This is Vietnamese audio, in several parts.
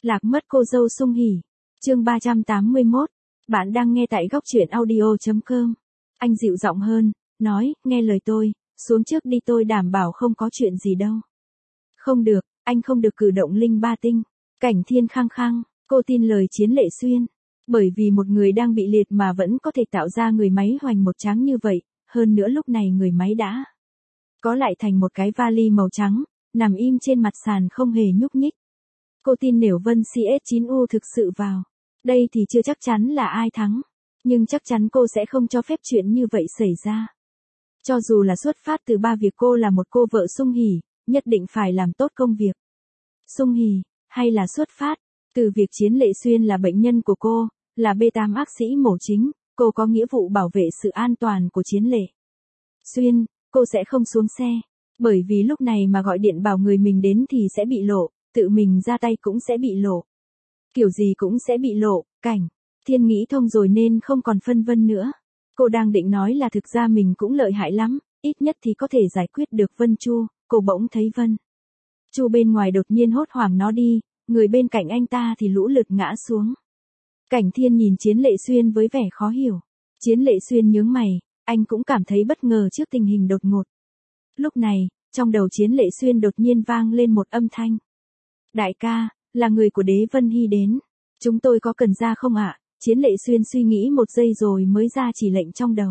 Lạc mất cô dâu Sung Hỉ. Chương 381. Bạn đang nghe tại góc truyện audio.com. Anh dịu giọng hơn, nói, nghe lời tôi, xuống trước đi, tôi đảm bảo không có chuyện gì đâu. Không được, anh không được cử động linh ba tinh. Cảnh Thiên khăng khăng, cô tin lời Chiến Lệ Xuyên. Bởi vì một người đang bị liệt mà vẫn có thể tạo ra người máy hoành một tráng như vậy, hơn nữa lúc này người máy đã có lại thành một cái vali màu trắng, nằm im trên mặt sàn không hề nhúc nhích. Cô tin nếu Vân CS9U thực sự vào đây thì chưa chắc chắn là ai thắng, nhưng chắc chắn cô sẽ không cho phép chuyện như vậy xảy ra. Cho dù là xuất phát từ việc cô là một cô vợ Sung Hỉ, nhất định phải làm tốt công việc Sung Hỉ, hay là xuất phát từ việc Chiến Lệ Xuyên là bệnh nhân của cô, là B8 ác sĩ mổ chính, cô có nghĩa vụ bảo vệ sự an toàn của Chiến Lệ Xuyên, cô sẽ không xuống xe, bởi vì lúc này mà gọi điện bảo người mình đến thì sẽ bị lộ, tự mình ra tay cũng sẽ bị lộ. Kiểu gì cũng sẽ bị lộ. Cảnh Thiên nghĩ thông rồi nên không còn phân vân nữa. Cô đang định nói là thực ra mình cũng lợi hại lắm, ít nhất thì có thể giải quyết được Vân Chu. Cô bỗng thấy Vân Chu bên ngoài đột nhiên hốt hoảng nó đi, người bên cạnh anh ta thì lũ lượt ngã xuống. Cảnh Thiên nhìn Chiến Lệ Xuyên với vẻ khó hiểu. Chiến Lệ Xuyên nhướng mày, anh cũng cảm thấy bất ngờ trước tình hình đột ngột. Lúc này, trong đầu Chiến Lệ Xuyên đột nhiên vang lên một âm thanh. Đại ca, là người của Đế Vân Hy đến. Chúng tôi có cần ra không ạ? Chiến Lệ Xuyên suy nghĩ một giây rồi mới ra chỉ lệnh trong đầu.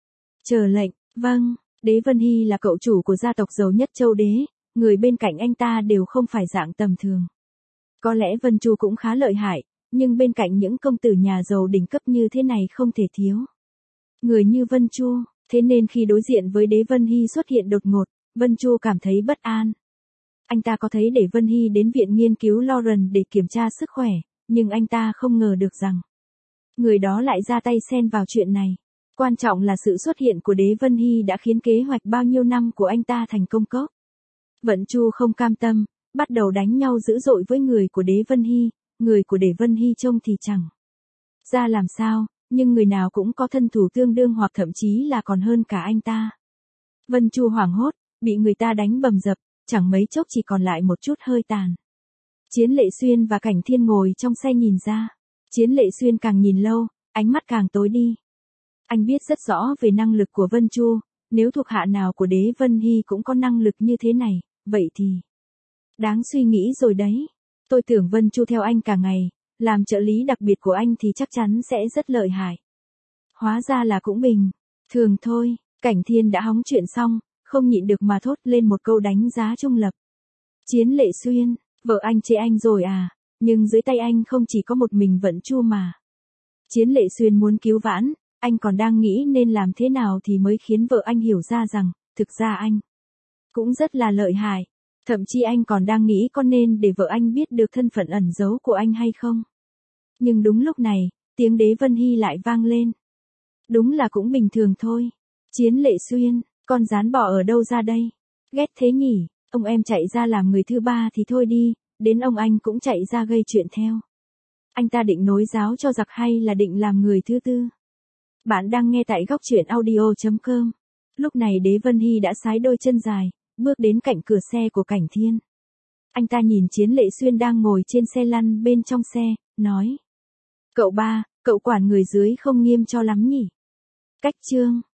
Chờ lệnh, vâng, Đế Vân Hy là cậu chủ của gia tộc giàu nhất châu Đế, người bên cạnh anh ta đều không phải dạng tầm thường. Có lẽ Vân Chu cũng khá lợi hại, nhưng bên cạnh những công tử nhà giàu đỉnh cấp như thế này không thể thiếu người như Vân Chu, thế nên khi đối diện với Đế Vân Hy xuất hiện đột ngột, Vân Chu cảm thấy bất an. Anh ta có thấy để Vân Hy đến viện nghiên cứu Lauren để kiểm tra sức khỏe, nhưng anh ta không ngờ được rằng người đó lại ra tay xen vào chuyện này. Quan trọng là sự xuất hiện của Đế Vân Hy đã khiến kế hoạch bao nhiêu năm của anh ta thành công cốc. Vân Chu không cam tâm, bắt đầu đánh nhau dữ dội với người của Đế Vân Hy, người của Đế Vân Hy trông thì chẳng ra làm sao, nhưng người nào cũng có thân thủ tương đương hoặc thậm chí là còn hơn cả anh ta. Vân Chu hoảng hốt, bị người ta đánh bầm dập, chẳng mấy chốc chỉ còn lại một chút hơi tàn. Chiến Lệ Xuyên và Cảnh Thiên ngồi trong xe nhìn ra. Chiến Lệ Xuyên càng nhìn lâu, ánh mắt càng tối đi. Anh biết rất rõ về năng lực của Vân Chu, nếu thuộc hạ nào của Đế Vân Hy cũng có năng lực như thế này, vậy thì đáng suy nghĩ rồi đấy. Tôi tưởng Vân Chu theo anh cả ngày, làm trợ lý đặc biệt của anh thì chắc chắn sẽ rất lợi hại. Hóa ra là cũng bình thường thôi. Cảnh Thiên đã hóng chuyện xong, không nhịn được mà thốt lên một câu đánh giá trung lập. Chiến Lệ Xuyên, vợ anh chê anh rồi à, nhưng dưới tay anh không chỉ có một mình Vân Chu mà. Chiến Lệ Xuyên muốn cứu vãn, anh còn đang nghĩ nên làm thế nào thì mới khiến vợ anh hiểu ra rằng, thực ra anh cũng rất là lợi hại. Thậm chí anh còn đang nghĩ có nên để vợ anh biết được thân phận ẩn giấu của anh hay không. Nhưng đúng lúc này, tiếng Đế Vân Hy lại vang lên. Đúng là cũng bình thường thôi. Chiến Lệ Xuyên, con rán bò ở đâu ra đây? Ghét thế nhỉ, ông em chạy ra làm người thứ ba thì thôi đi, đến ông anh cũng chạy ra gây chuyện theo. Anh ta định nối giáo cho giặc hay là định làm người thứ tư? Bạn đang nghe tại góc truyện audio.com. Lúc này Đế Vân Hy đã sải đôi chân dài, bước đến cạnh cửa xe của Cảnh Thiên. Anh ta nhìn Chiến Lệ Xuyên đang ngồi trên xe lăn bên trong xe, nói. Cậu ba, cậu quản người dưới không nghiêm cho lắm nhỉ? Cách chương.